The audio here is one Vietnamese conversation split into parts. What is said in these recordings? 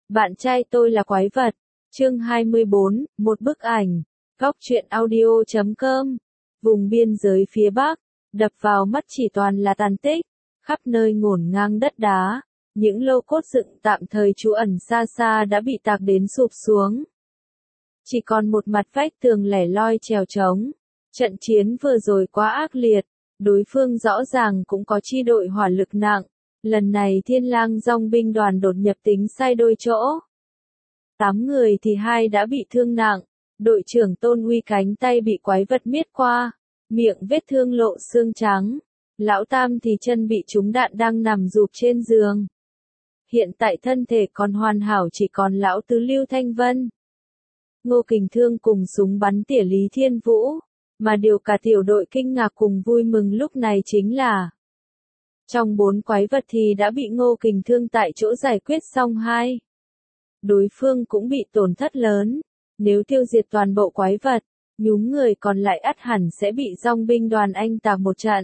Bạn trai tôi là quái vật. Chương 24, một bức ảnh. Góc truyện audio.com. Vùng biên giới phía Bắc, đập vào mắt chỉ toàn là tàn tích, khắp nơi ngổn ngang đất đá, những lô cốt dựng tạm thời trú ẩn xa xa đã bị tạc đến sụp xuống. Chỉ còn một mặt vách tường lẻ loi trèo trống. Trận chiến vừa rồi quá ác liệt, đối phương rõ ràng cũng có chi đội hỏa lực nặng. Lần này Thiên Lang Dòng binh đoàn đột nhập tính sai đôi chỗ. 8 người thì 2 đã bị thương nặng, đội trưởng Tôn Uy cánh tay bị quái vật miết qua, miệng vết thương lộ xương trắng, lão Tam thì chân bị trúng đạn đang nằm rụp trên giường. Hiện tại thân thể còn hoàn hảo chỉ còn lão tứ Lưu Thanh Vân. Ngô Kình Thương cùng súng bắn tỉa Lý Thiên Vũ, mà điều cả tiểu đội kinh ngạc cùng vui mừng lúc này chính là trong 4 quái vật thì đã bị Ngô Kình Thương tại chỗ giải quyết xong 2. Đối phương cũng bị tổn thất lớn, nếu tiêu diệt toàn bộ quái vật, nhúm người còn lại ắt hẳn sẽ bị dòng binh đoàn anh tạc một trận.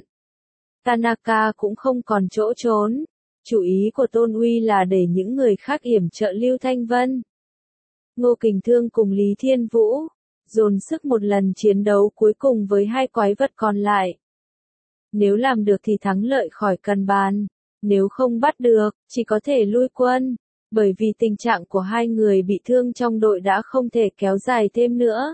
Tanaka cũng không còn chỗ trốn, chủ ý của Tôn Uy là để những người khác yểm trợ Lưu Thanh Vân. Ngô Kình Thương cùng Lý Thiên Vũ dồn sức một lần chiến đấu cuối cùng với 2 quái vật còn lại. Nếu làm được thì thắng lợi khỏi cần bàn, nếu không bắt được, chỉ có thể lui quân, bởi vì tình trạng của 2 người bị thương trong đội đã không thể kéo dài thêm nữa.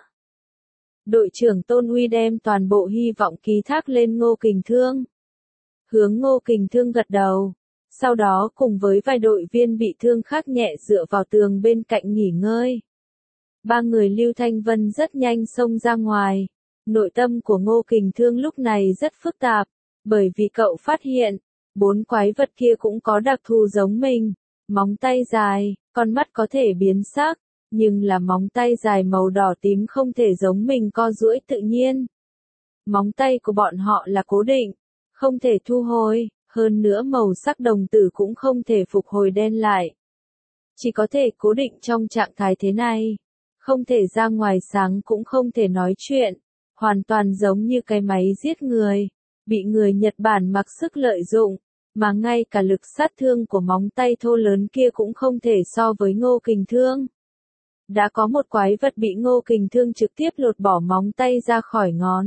Đội trưởng Tôn Uy đem toàn bộ hy vọng ký thác lên Ngô Kình Thương. Hướng Ngô Kình Thương gật đầu, sau đó cùng với vài đội viên bị thương khác nhẹ dựa vào tường bên cạnh nghỉ ngơi. 3 người Lưu Thanh Vân rất nhanh xông ra ngoài. Nội tâm của Ngô Kình Thương lúc này rất phức tạp, bởi vì cậu phát hiện, 4 quái vật kia cũng có đặc thù giống mình, móng tay dài, con mắt có thể biến sắc, nhưng là móng tay dài màu đỏ tím không thể giống mình co duỗi tự nhiên. Móng tay của bọn họ là cố định, không thể thu hồi, hơn nữa màu sắc đồng tử cũng không thể phục hồi đen lại. Chỉ có thể cố định trong trạng thái thế này, không thể ra ngoài sáng cũng không thể nói chuyện, hoàn toàn giống như cái máy giết người, bị người Nhật Bản mặc sức lợi dụng, mà ngay cả lực sát thương của móng tay thô lớn kia cũng không thể so với Ngô Kình Thương. Đã có một quái vật bị Ngô Kình Thương trực tiếp lột bỏ móng tay ra khỏi ngón.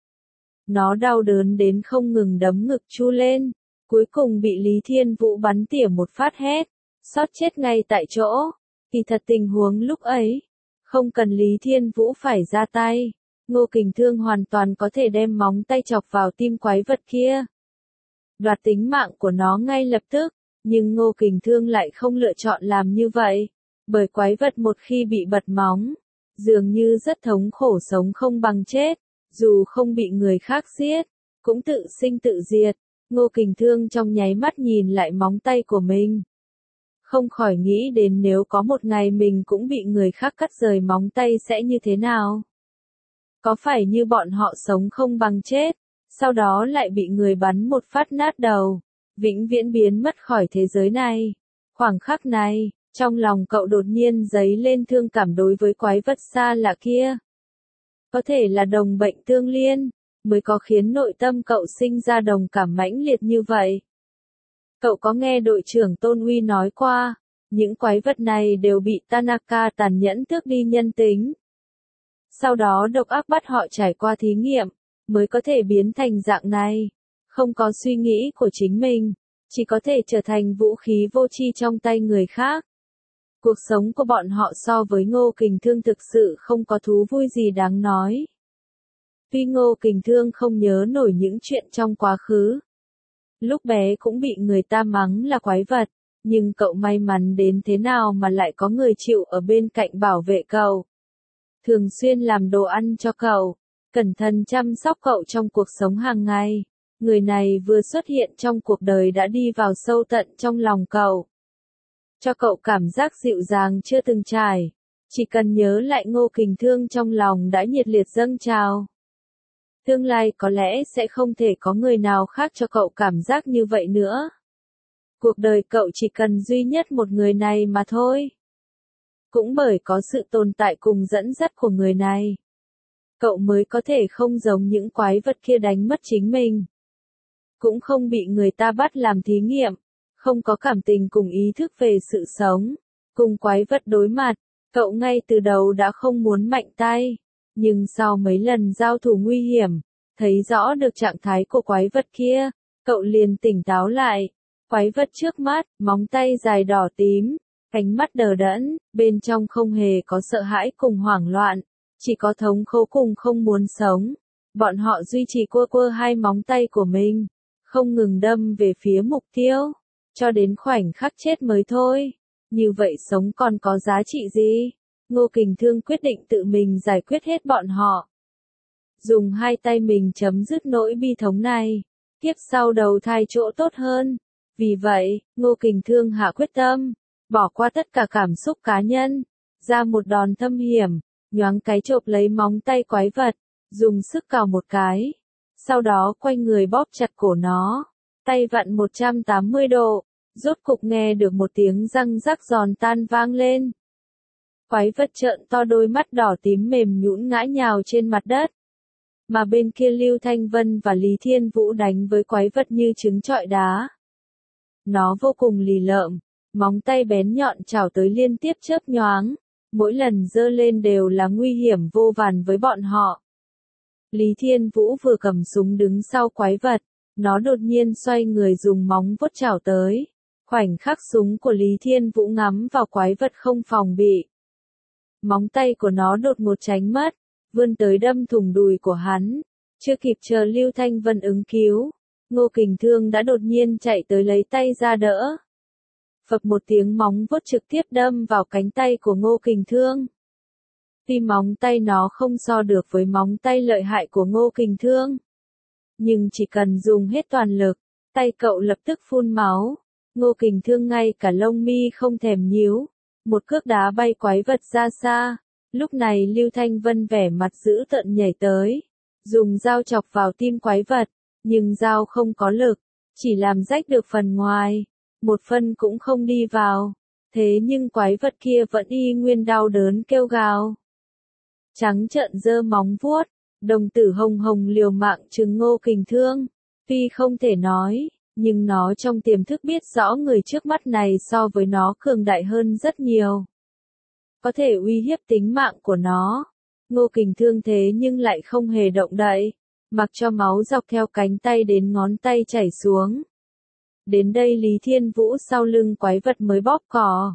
Nó đau đớn đến không ngừng đấm ngực chu lên, cuối cùng bị Lý Thiên Vũ bắn tỉa một phát hét, xót chết ngay tại chỗ. Kỳ thật tình huống lúc ấy, không cần Lý Thiên Vũ phải ra tay, Ngô Kình Thương hoàn toàn có thể đem móng tay chọc vào tim quái vật kia, đoạt tính mạng của nó ngay lập tức, nhưng Ngô Kình Thương lại không lựa chọn làm như vậy, bởi quái vật một khi bị bật móng, dường như rất thống khổ sống không bằng chết, dù không bị người khác giết, cũng tự sinh tự diệt. Ngô Kình Thương trong nháy mắt nhìn lại móng tay của mình, không khỏi nghĩ đến nếu có một ngày mình cũng bị người khác cắt rời móng tay sẽ như thế nào. Có phải như bọn họ sống không bằng chết, sau đó lại bị người bắn một phát nát đầu, vĩnh viễn biến mất khỏi thế giới này. Khoảng khắc này, trong lòng cậu đột nhiên dấy lên thương cảm đối với quái vật xa lạ kia. Có thể là đồng bệnh tương liên, mới có khiến nội tâm cậu sinh ra đồng cảm mãnh liệt như vậy. Cậu có nghe đội trưởng Tôn Uy nói qua, những quái vật này đều bị Tanaka tàn nhẫn tước đi nhân tính. Sau đó độc ác bắt họ trải qua thí nghiệm, mới có thể biến thành dạng này, không có suy nghĩ của chính mình, chỉ có thể trở thành vũ khí vô tri trong tay người khác. Cuộc sống của bọn họ so với Ngô Kình Thương thực sự không có thú vui gì đáng nói. Tuy Ngô Kình Thương không nhớ nổi những chuyện trong quá khứ, lúc bé cũng bị người ta mắng là quái vật, nhưng cậu may mắn đến thế nào mà lại có người chịu ở bên cạnh bảo vệ cậu. Thường xuyên làm đồ ăn cho cậu, cẩn thận chăm sóc cậu trong cuộc sống hàng ngày. Người này vừa xuất hiện trong cuộc đời đã đi vào sâu tận trong lòng cậu, cho cậu cảm giác dịu dàng chưa từng trải. Chỉ cần nhớ lại Ngô Kình Thương trong lòng đã nhiệt liệt dâng trào. Tương lai có lẽ sẽ không thể có người nào khác cho cậu cảm giác như vậy nữa. Cuộc đời cậu chỉ cần duy nhất một người này mà thôi. Cũng bởi có sự tồn tại cùng dẫn dắt của người này, cậu mới có thể không giống những quái vật kia đánh mất chính mình. Cũng không bị người ta bắt làm thí nghiệm, không có cảm tình cùng ý thức về sự sống, Cùng quái vật đối mặt, cậu ngay từ đầu đã không muốn mạnh tay. Nhưng sau mấy lần giao thủ nguy hiểm, thấy rõ được trạng thái của quái vật kia, cậu liền tỉnh táo lại. Quái vật trước mắt, móng tay dài đỏ tím, cánh mắt đờ đẫn, bên trong không hề có sợ hãi cùng hoảng loạn, chỉ có thống khổ cùng không muốn sống. Bọn họ duy trì quơ quơ hai móng tay của mình, không ngừng đâm về phía mục tiêu, cho đến khoảnh khắc chết mới thôi. Như vậy sống còn có giá trị gì? Ngô Kình Thương quyết định tự mình giải quyết hết bọn họ. Dùng hai tay mình chấm dứt nỗi bi thống này. Kiếp sau đầu thai chỗ tốt hơn. Vì vậy, Ngô Kình Thương hạ quyết tâm, bỏ qua tất cả cảm xúc cá nhân, ra một đòn thâm hiểm, nhoáng cái chộp lấy móng tay quái vật, dùng sức cào một cái. Sau đó quay người bóp chặt cổ nó, tay vặn 180 độ, rốt cục nghe được một tiếng răng rắc giòn tan vang lên. Quái vật trợn to đôi mắt đỏ tím mềm nhũn ngã nhào trên mặt đất. Mà bên kia Lưu Thanh Vân và Lý Thiên Vũ đánh với quái vật như trứng trọi đá. Nó vô cùng lì lợm, móng tay bén nhọn chảo tới liên tiếp chớp nhoáng, mỗi lần giơ lên đều là nguy hiểm vô vàn với bọn họ. Lý Thiên Vũ vừa cầm súng đứng sau quái vật, nó đột nhiên xoay người dùng móng vuốt chảo tới. Khoảnh khắc súng của Lý Thiên Vũ ngắm vào quái vật không phòng bị. Móng tay của nó đột ngột tránh mất, vươn tới đâm thủng đùi của hắn. Chưa kịp chờ Lưu Thanh Vân ứng cứu, Ngô Kình Thương đã đột nhiên chạy tới lấy tay ra đỡ. Phập một tiếng móng vuốt trực tiếp đâm vào cánh tay của Ngô Kình Thương. Tuy móng tay nó không so được với móng tay lợi hại của Ngô Kình Thương, nhưng chỉ cần dùng hết toàn lực, tay cậu lập tức phun máu. Ngô Kình Thương ngay cả lông mi không thèm nhíu, một cước đá bay quái vật ra xa. Lúc này Lưu Thanh Vân vẻ mặt dữ tợn nhảy tới, dùng dao chọc vào tim quái vật, nhưng dao không có lực, chỉ làm rách được phần ngoài, một phân cũng không đi vào. Thế nhưng quái vật kia vẫn y nguyên đau đớn kêu gào. Trắng trợn giơ móng vuốt, đồng tử hồng hồng liều mạng trừng Ngô Kình Thương. Tuy không thể nói, nhưng nó trong tiềm thức biết rõ người trước mắt này so với nó cường đại hơn rất nhiều. Có thể uy hiếp tính mạng của nó. Ngô Kình Thương thế nhưng lại không hề động đậy, mặc cho máu dọc theo cánh tay đến ngón tay chảy xuống. Đến đây Lý Thiên Vũ sau lưng quái vật mới bóp cò.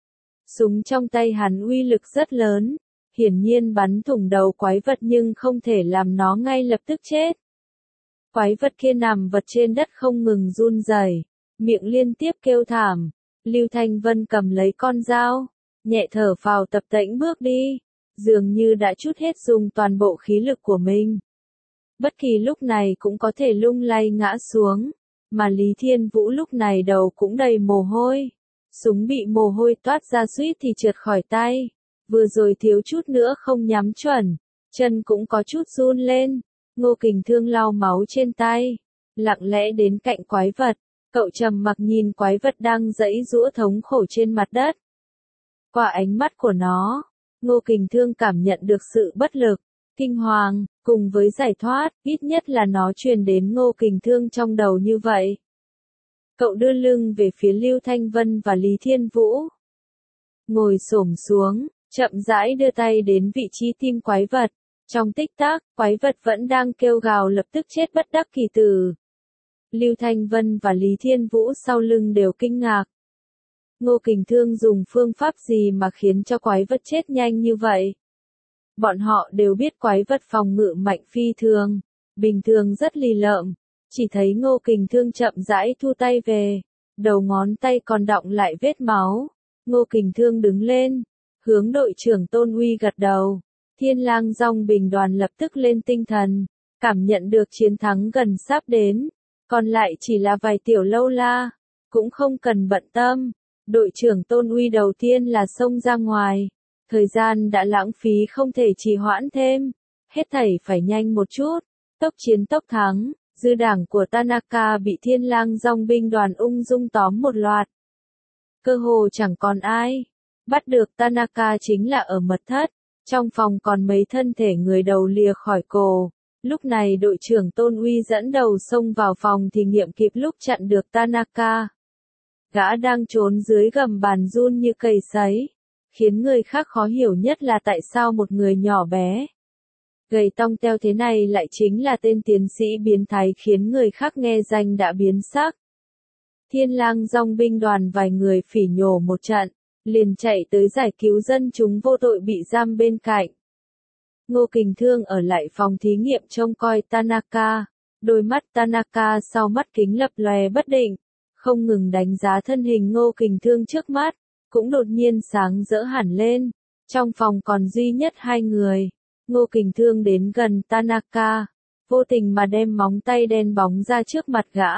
Súng trong tay hắn uy lực rất lớn, hiển nhiên bắn thủng đầu quái vật nhưng không thể làm nó ngay lập tức chết. Quái vật kia nằm vật trên đất không ngừng run rẩy, miệng liên tiếp kêu thảm. Lưu Thanh Vân cầm lấy con dao, nhẹ thở phào tập tễnh bước đi, dường như đã trút hết dùng toàn bộ khí lực của mình. Bất kỳ lúc này cũng có thể lung lay ngã xuống, mà Lý Thiên Vũ lúc này đầu cũng đầy mồ hôi. Súng bị mồ hôi toát ra suýt thì trượt khỏi tay, vừa rồi thiếu chút nữa không nhắm chuẩn, chân cũng có chút run lên. Ngô Kình Thương lau máu trên tay, lặng lẽ đến cạnh quái vật, cậu trầm mặc nhìn quái vật đang giãy giụa thống khổ trên mặt đất. Qua ánh mắt của nó, Ngô Kình Thương cảm nhận được sự bất lực, kinh hoàng, cùng với giải thoát, ít nhất là nó truyền đến Ngô Kình Thương trong đầu như vậy. Cậu đưa lưng về phía Lưu Thanh Vân và Lý Thiên Vũ. Ngồi xổm xuống, chậm rãi đưa tay đến vị trí tim quái vật. Trong tích tắc, quái vật vẫn đang kêu gào lập tức chết bất đắc kỳ tử. Lưu Thanh Vân và Lý Thiên Vũ sau lưng đều kinh ngạc. Ngô Kình Thương dùng phương pháp gì mà khiến cho quái vật chết nhanh như vậy? Bọn họ đều biết quái vật phòng ngự mạnh phi thường, bình thường rất lì lợm, chỉ thấy Ngô Kình Thương chậm rãi thu tay về, đầu ngón tay còn đọng lại vết máu. Ngô Kình Thương đứng lên, hướng đội trưởng Tôn Uy gật đầu. Thiên Lang Dòng Bình đoàn lập tức lên tinh thần, cảm nhận được chiến thắng gần sắp đến, còn lại chỉ là vài tiểu lâu la, cũng không cần bận tâm. Đội trưởng Tôn Uy đầu tiên là xông ra ngoài, thời gian đã lãng phí không thể trì hoãn thêm, hết thảy phải nhanh một chút, tốc chiến tốc thắng. Dư đảng của Tanaka bị Thiên Lang Dòng binh đoàn ung dung tóm một loạt. Cơ hồ chẳng còn ai bắt được Tanaka chính là ở mật thất. Trong phòng còn mấy thân thể người đầu lìa khỏi cổ. Lúc này đội trưởng Tôn Uy dẫn đầu xông vào phòng thì nghiệm kịp lúc chặn được Tanaka. Gã đang trốn dưới gầm bàn run như cầy sấy. Khiến người khác khó hiểu nhất là tại sao một người nhỏ bé, gầy tong teo thế này lại chính là tên tiến sĩ biến thái khiến người khác nghe danh đã biến sắc. Thiên lang dòng binh đoàn vài người phỉ nhổ một trận, liền chạy tới giải cứu dân chúng vô tội bị giam bên cạnh. Ngô Kình Thương ở lại phòng thí nghiệm trông coi Tanaka, đôi mắt Tanaka sau mắt kính lập lòe bất định, không ngừng đánh giá thân hình Ngô Kình Thương trước mắt, cũng đột nhiên sáng rỡ hẳn lên. Trong phòng còn duy nhất hai người, Ngô Kình Thương đến gần Tanaka, vô tình mà đem móng tay đen bóng ra trước mặt gã.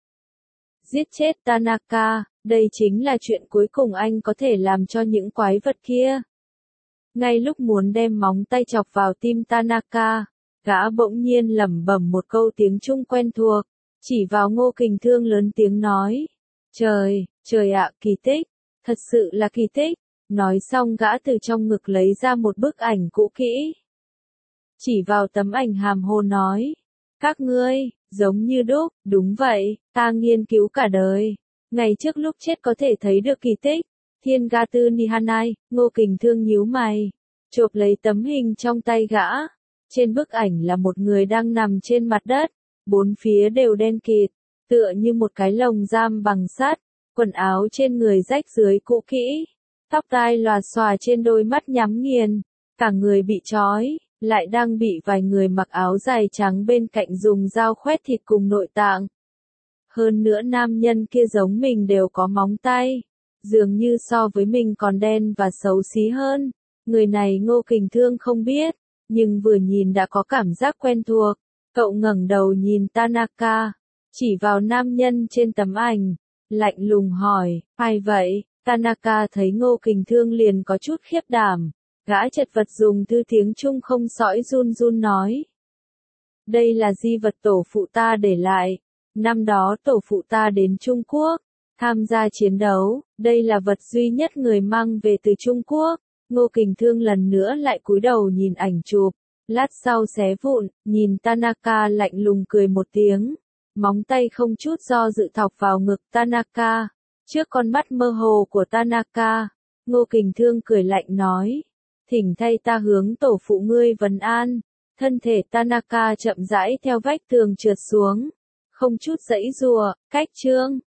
Giết chết Tanaka, đây chính là chuyện cuối cùng anh có thể làm cho những quái vật kia. Ngay lúc muốn đem móng tay chọc vào tim Tanaka, gã bỗng nhiên lẩm bẩm một câu tiếng Trung quen thuộc, chỉ vào Ngô Kình Thương lớn tiếng nói. Trời, trời ạ, kỳ tích, thật sự là kỳ tích. Nói xong gã từ trong ngực lấy ra một bức ảnh cũ kỹ. Chỉ vào tấm ảnh hàm hồ nói. Các ngươi, giống như đúc, đúng vậy, ta nghiên cứu cả đời. Ngày trước lúc chết có thể thấy được kỳ tích. Thiên Gatu Nihanai, Ngô Kình Thương nhíu mày, chộp lấy tấm hình trong tay gã. Trên bức ảnh là một người đang nằm trên mặt đất, bốn phía đều đen kịt, tựa như một cái lồng giam bằng sắt, quần áo trên người rách rưới cũ kỹ, tóc tai lòa xòa trên đôi mắt nhắm nghiền, cả người bị trói, lại đang bị vài người mặc áo dài trắng bên cạnh dùng dao khoét thịt cùng nội tạng. Hơn nữa nam nhân kia giống mình đều có móng tay, dường như so với mình còn đen và xấu xí hơn. Người này Ngô Kình Thương không biết, nhưng vừa nhìn đã có cảm giác quen thuộc. Cậu ngẩng đầu nhìn Tanaka, chỉ vào nam nhân trên tấm ảnh, lạnh lùng hỏi, ai vậy? Tanaka thấy Ngô Kình Thương liền có chút khiếp đảm, gã chật vật dùng thư tiếng Trung không sõi run run nói. Đây là di vật tổ phụ ta để lại, năm đó tổ phụ ta đến Trung Quốc, tham gia chiến đấu, đây là vật duy nhất người mang về từ Trung Quốc. Ngô Kình Thương lần nữa lại cúi đầu nhìn ảnh chụp, lát sau xé vụn, nhìn Tanaka lạnh lùng cười một tiếng, móng tay không chút do dự thọc vào ngực Tanaka, trước con mắt mơ hồ của Tanaka. Ngô Kình Thương cười lạnh nói, thỉnh thay ta hướng tổ phụ ngươi vấn an. Thân thể Tanaka chậm rãi theo vách tường trượt xuống, không chút giãy giụa, cách chương.